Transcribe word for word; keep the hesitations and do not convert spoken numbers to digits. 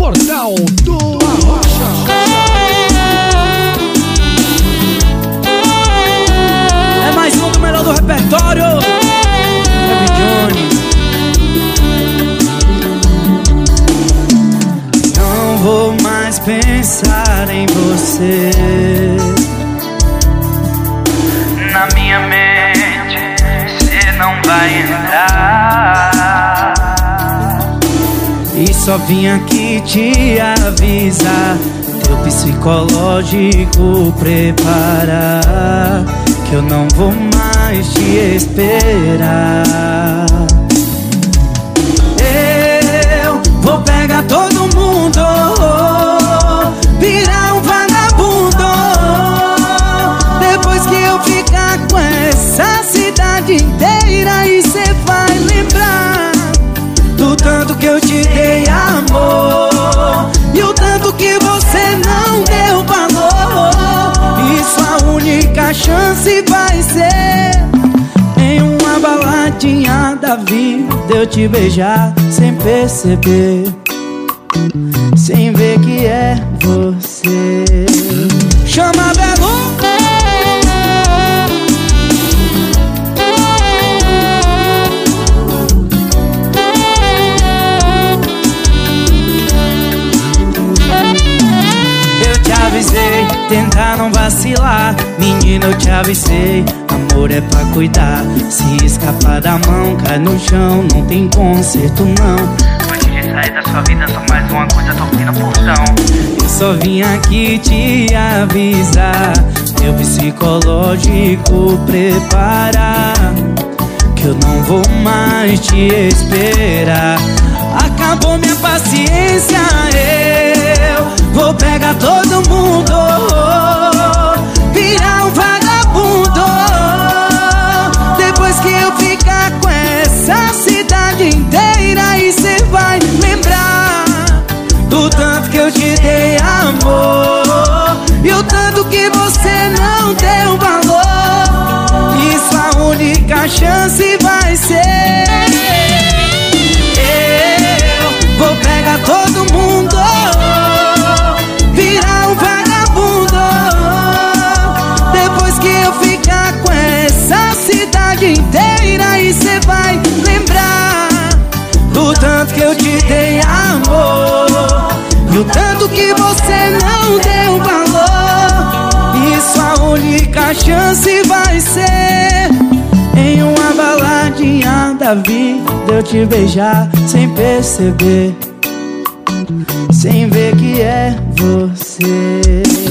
Portal do Arrocha. É mais um do melhor do repertório. Baby Johnny. Não vou mais pensar em você. Na minha mente cê não vai entrar. E só vim aqui te avisar, teu psicológico preparar, que eu não vou mais te esperar. Eu vou pegar todo mundo, virar um vagabundo, depois que eu ficar com essa cidade inteira. E cê vai lembrar do tanto que eu te dei amor e o tanto que você não deu valor. E sua única chance vai ser em uma baladinha da vida eu te beijar sem perceber, sem ver que é você. Chama Belo. Avisei, tentar não vacilar. Menina, eu te avisei, amor é pra cuidar. Se escapar da mão, cai no chão, não tem conserto não. Antes de sair da sua vida, só mais uma coisa, tô aqui no portão. Eu só vim aqui te avisar, teu psicológico preparar, que eu não vou mais te esperar. Acabou minha paciência, eu vou pegar todo mundo, virar um vagabundo, depois que eu ficar com essa cidade inteira. E cê vai lembrar do tanto que eu te dei amor e o tanto que você não deu valor. E sua única chance vai ser vou pegar todo mundo, virar um vagabundo, depois que eu ficar com essa cidade inteira. E cê vai lembrar do tanto que eu te dei amor e o tanto que você não deu valor. E sua única chance vai ser em uma baladinha da vida eu te beijar sem perceber, sem ver que é você.